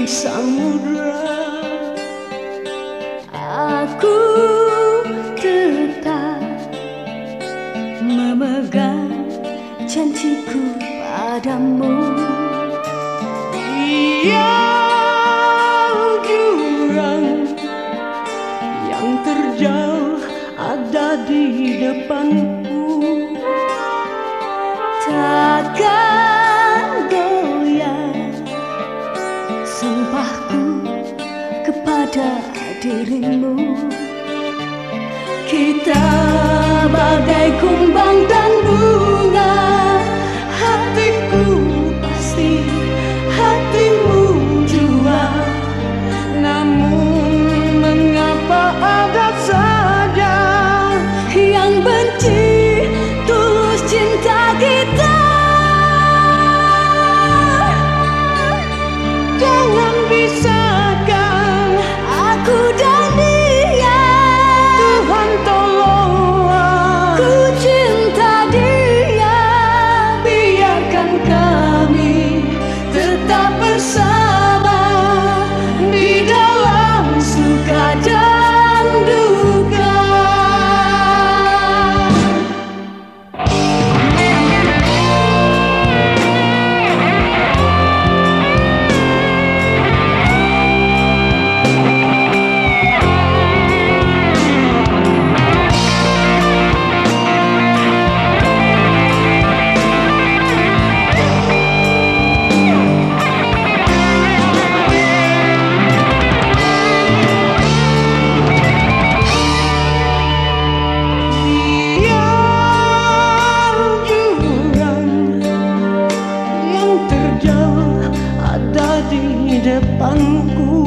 samudra. Aku tetap memegang janjiku padamu. Yang jurang yang terjauh ada di depanku, takkan goyah sumpahku kepada dirimu. Kita bagai kumbang dan bunga, hatiku pasti hatimu jua. Namun mengapa ada saja yang benci tulus cinta kita? Jangan pisahkan aku dan dia. Tuhan tolonglah, ku cinta dia. Biarkan kami tetap bersama di dalam suka dan duka. Ada di depanku,